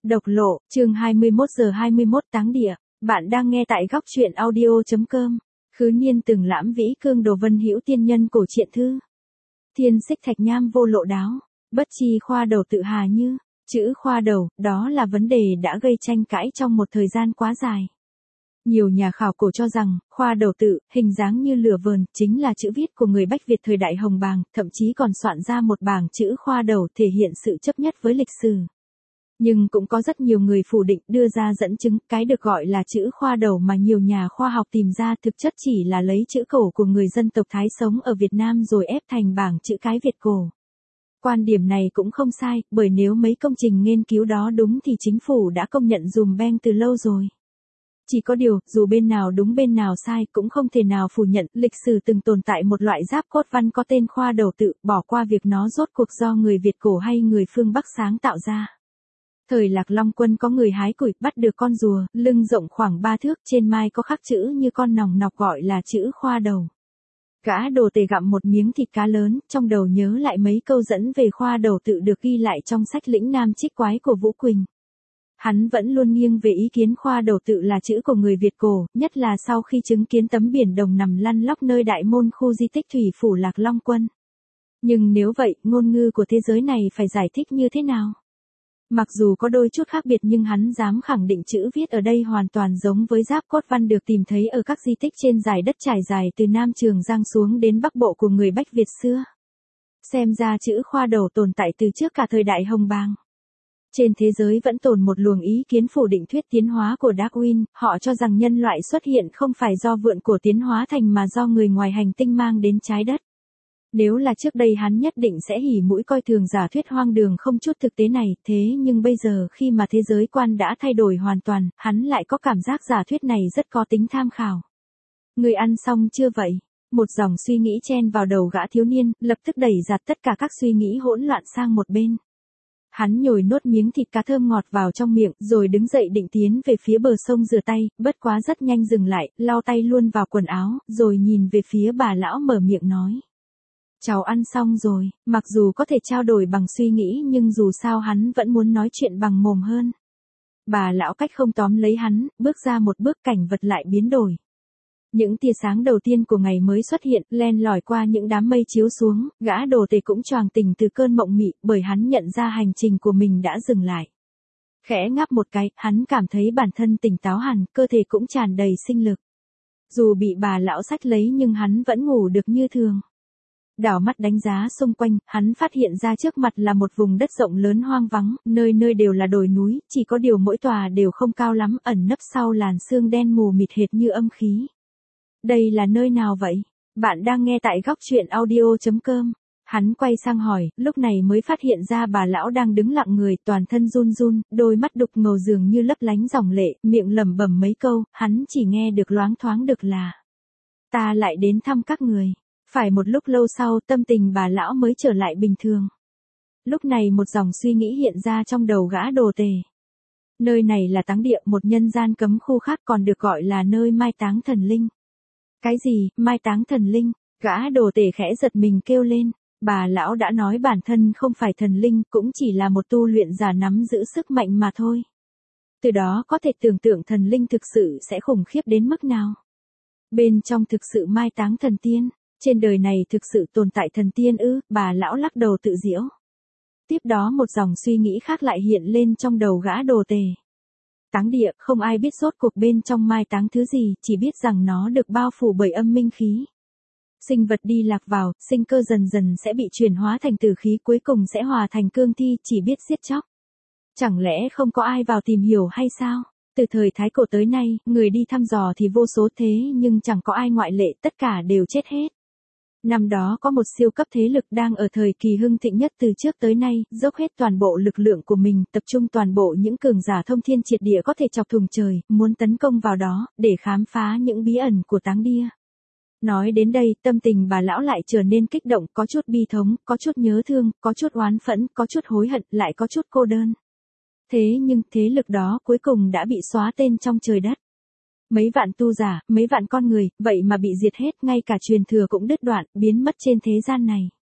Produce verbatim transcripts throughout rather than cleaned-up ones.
Độc lộ, chương hai mươi mốt giờ hai mươi mốt táng địa. Bạn đang nghe tại góc truyện audio.com. Khứ nhiên từng lãm vĩ cương đồ vân hữu tiên nhân cổ truyện thư. Thiên xích thạch nham vô lộ đáo, bất chi khoa đầu tự hà như. Chữ khoa đầu, đó là vấn đề đã gây tranh cãi trong một thời gian quá dài. Nhiều nhà khảo cổ cho rằng, khoa đầu tự, hình dáng như lửa vờn, chính là chữ viết của người Bách Việt thời đại Hồng Bàng, thậm chí còn soạn ra một bảng chữ khoa đầu thể hiện sự chấp nhất với lịch sử. Nhưng cũng có rất nhiều người phủ định đưa ra dẫn chứng, cái được gọi là chữ khoa đầu mà nhiều nhà khoa học tìm ra thực chất chỉ là lấy chữ cổ của người dân tộc Thái sống ở Việt Nam rồi ép thành bảng chữ cái Việt cổ. Quan điểm này cũng không sai, bởi nếu mấy công trình nghiên cứu đó đúng thì chính phủ đã công nhận dùm beng từ lâu rồi. Chỉ có điều, dù bên nào đúng bên nào sai cũng không thể nào phủ nhận lịch sử từng tồn tại một loại giáp cốt văn có tên khoa đầu tự, bỏ qua việc nó rốt cuộc do người Việt cổ hay người phương Bắc sáng tạo ra. Thời Lạc Long Quân có người hái củi, bắt được con rùa, lưng rộng khoảng ba thước, trên mai có khắc chữ như con nòng nọc gọi là chữ khoa đầu. Gã đồ tể gặm một miếng thịt cá lớn, trong đầu nhớ lại mấy câu dẫn về khoa đầu tự được ghi lại trong sách Lĩnh Nam Trích Quái của Vũ Quỳnh. Hắn vẫn luôn nghiêng về ý kiến khoa đầu tự là chữ của người Việt cổ, nhất là sau khi chứng kiến tấm biển đồng nằm lăn lóc nơi đại môn khu di tích thủy phủ Lạc Long Quân. Nhưng nếu vậy, ngôn ngữ của thế giới này phải giải thích như thế nào? Mặc dù có đôi chút khác biệt nhưng hắn dám khẳng định chữ viết ở đây hoàn toàn giống với giáp cốt văn được tìm thấy ở các di tích trên dải đất trải dài từ Nam Trường Giang xuống đến Bắc Bộ của người Bách Việt xưa. Xem ra chữ khoa đầu tồn tại từ trước cả thời đại Hồng Bàng. Trên thế giới vẫn tồn một luồng ý kiến phủ định thuyết tiến hóa của Darwin, họ cho rằng nhân loại xuất hiện không phải do vượn cổ tiến hóa thành mà do người ngoài hành tinh mang đến trái đất. Nếu là trước đây hắn nhất định sẽ hỉ mũi coi thường giả thuyết hoang đường không chút thực tế này, thế nhưng bây giờ khi mà thế giới quan đã thay đổi hoàn toàn, hắn lại có cảm giác giả thuyết này rất có tính tham khảo. Người ăn xong chưa vậy? Một dòng suy nghĩ chen vào đầu gã thiếu niên, lập tức đẩy giạt tất cả các suy nghĩ hỗn loạn sang một bên. Hắn nhồi nốt miếng thịt cá thơm ngọt vào trong miệng, rồi đứng dậy định tiến về phía bờ sông rửa tay, bất quá rất nhanh dừng lại, lau tay luôn vào quần áo, rồi nhìn về phía bà lão mở miệng nói. Cháu ăn xong rồi, mặc dù có thể trao đổi bằng suy nghĩ nhưng dù sao hắn vẫn muốn nói chuyện bằng mồm hơn. Bà lão cách không tóm lấy hắn, bước ra một bước cảnh vật lại biến đổi. Những tia sáng đầu tiên của ngày mới xuất hiện, len lỏi qua những đám mây chiếu xuống, gã đồ tể cũng choàng tỉnh từ cơn mộng mị, bởi hắn nhận ra hành trình của mình đã dừng lại. Khẽ ngáp một cái, hắn cảm thấy bản thân tỉnh táo hẳn, cơ thể cũng tràn đầy sinh lực. Dù bị bà lão xách lấy nhưng hắn vẫn ngủ được như thường. Đảo mắt đánh giá xung quanh, hắn phát hiện ra trước mặt là một vùng đất rộng lớn hoang vắng, nơi nơi đều là đồi núi, chỉ có điều mỗi tòa đều không cao lắm, ẩn nấp sau làn sương đen mù mịt hệt như âm khí. Đây là nơi nào vậy? Bạn đang nghe tại góc truyện audio.com. Hắn quay sang hỏi, lúc này mới phát hiện ra bà lão đang đứng lặng người, toàn thân run run, đôi mắt đục ngầu dường như lấp lánh dòng lệ, miệng lẩm bẩm mấy câu, hắn chỉ nghe được loáng thoáng được là: ta lại đến thăm các người. Phải một lúc lâu sau, tâm tình bà lão mới trở lại bình thường. Lúc này một dòng suy nghĩ hiện ra trong đầu gã đồ tể. Nơi này là táng địa, một nhân gian cấm khu khác còn được gọi là nơi mai táng thần linh. Cái gì, mai táng thần linh? Gã đồ tể khẽ giật mình kêu lên. Bà lão đã nói bản thân không phải thần linh, cũng chỉ là một tu luyện giả nắm giữ sức mạnh mà thôi. Từ đó có thể tưởng tượng thần linh thực sự sẽ khủng khiếp đến mức nào. Bên trong thực sự mai táng thần tiên. Trên đời này thực sự tồn tại thần tiên ư? Bà lão lắc đầu tự giễu. Tiếp đó một dòng suy nghĩ khác lại hiện lên trong đầu gã đồ tể. Táng địa, không ai biết rốt cuộc bên trong mai táng thứ gì, chỉ biết rằng nó được bao phủ bởi âm minh khí. Sinh vật đi lạc vào, sinh cơ dần dần sẽ bị chuyển hóa thành tử khí, cuối cùng sẽ hòa thành cương thi, chỉ biết giết chóc. Chẳng lẽ không có ai vào tìm hiểu hay sao? Từ thời Thái Cổ tới nay, người đi thăm dò thì vô số thế nhưng chẳng có ai ngoại lệ, tất cả đều chết hết. Năm đó có một siêu cấp thế lực đang ở thời kỳ hưng thịnh nhất từ trước tới nay, dốc hết toàn bộ lực lượng của mình, tập trung toàn bộ những cường giả thông thiên triệt địa có thể chọc thủng trời, muốn tấn công vào đó, để khám phá những bí ẩn của táng địa. Nói đến đây, tâm tình bà lão lại trở nên kích động, có chút bi thống, có chút nhớ thương, có chút oán phẫn, có chút hối hận, lại có chút cô đơn. Thế nhưng, thế lực đó cuối cùng đã bị xóa tên trong trời đất. Mấy vạn tu giả, mấy vạn con người, vậy mà bị diệt hết, ngay cả truyền thừa cũng đứt đoạn, biến mất trên thế gian này.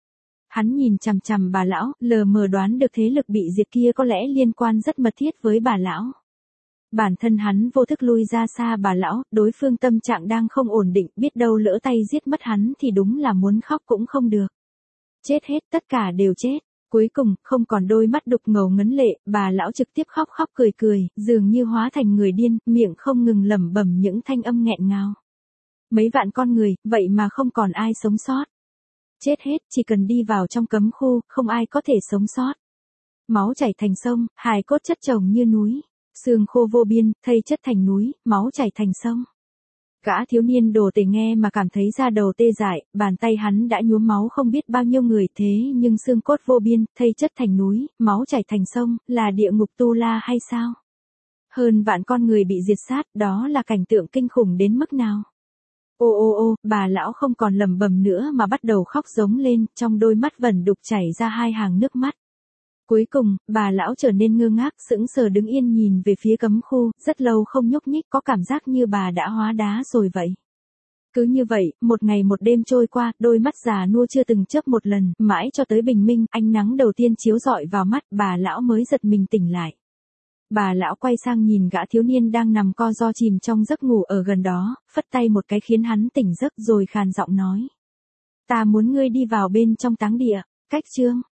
Hắn nhìn chằm chằm bà lão, lờ mờ đoán được thế lực bị diệt kia có lẽ liên quan rất mật thiết với bà lão. Bản thân hắn vô thức lui ra xa bà lão, đối phương tâm trạng đang không ổn định, biết đâu lỡ tay giết mất hắn thì đúng là muốn khóc cũng không được. Chết hết, tất cả đều chết. Cuối cùng, không còn đôi mắt đục ngầu ngấn lệ, bà lão trực tiếp khóc khóc cười cười, dường như hóa thành người điên, miệng không ngừng lẩm bẩm những thanh âm nghẹn ngào. Mấy vạn con người, vậy mà không còn ai sống sót. Chết hết, chỉ cần đi vào trong cấm khu, không ai có thể sống sót. Máu chảy thành sông, hài cốt chất chồng như núi. Xương khô vô biên, thây chất thành núi, máu chảy thành sông. Gã thiếu niên đồ tể nghe mà cảm thấy da đầu tê dại, bàn tay hắn đã nhuốm máu không biết bao nhiêu người thế nhưng xương cốt vô biên, thây chất thành núi, máu chảy thành sông, là địa ngục Tu La hay sao? Hơn vạn con người bị diệt sát, đó là cảnh tượng kinh khủng đến mức nào? Ô ô ô, bà lão không còn lẩm bẩm nữa mà bắt đầu khóc giống lên, trong đôi mắt vẩn đục chảy ra hai hàng nước mắt. Cuối cùng, bà lão trở nên ngơ ngác, sững sờ đứng yên nhìn về phía cấm khu, rất lâu không nhúc nhích, có cảm giác như bà đã hóa đá rồi vậy. Cứ như vậy, một ngày một đêm trôi qua, đôi mắt già nua chưa từng chớp một lần, mãi cho tới bình minh, ánh nắng đầu tiên chiếu rọi vào mắt, bà lão mới giật mình tỉnh lại. Bà lão quay sang nhìn gã thiếu niên đang nằm co ro chìm trong giấc ngủ ở gần đó, phất tay một cái khiến hắn tỉnh giấc rồi khàn giọng nói. Ta muốn ngươi đi vào bên trong táng địa, cách chương.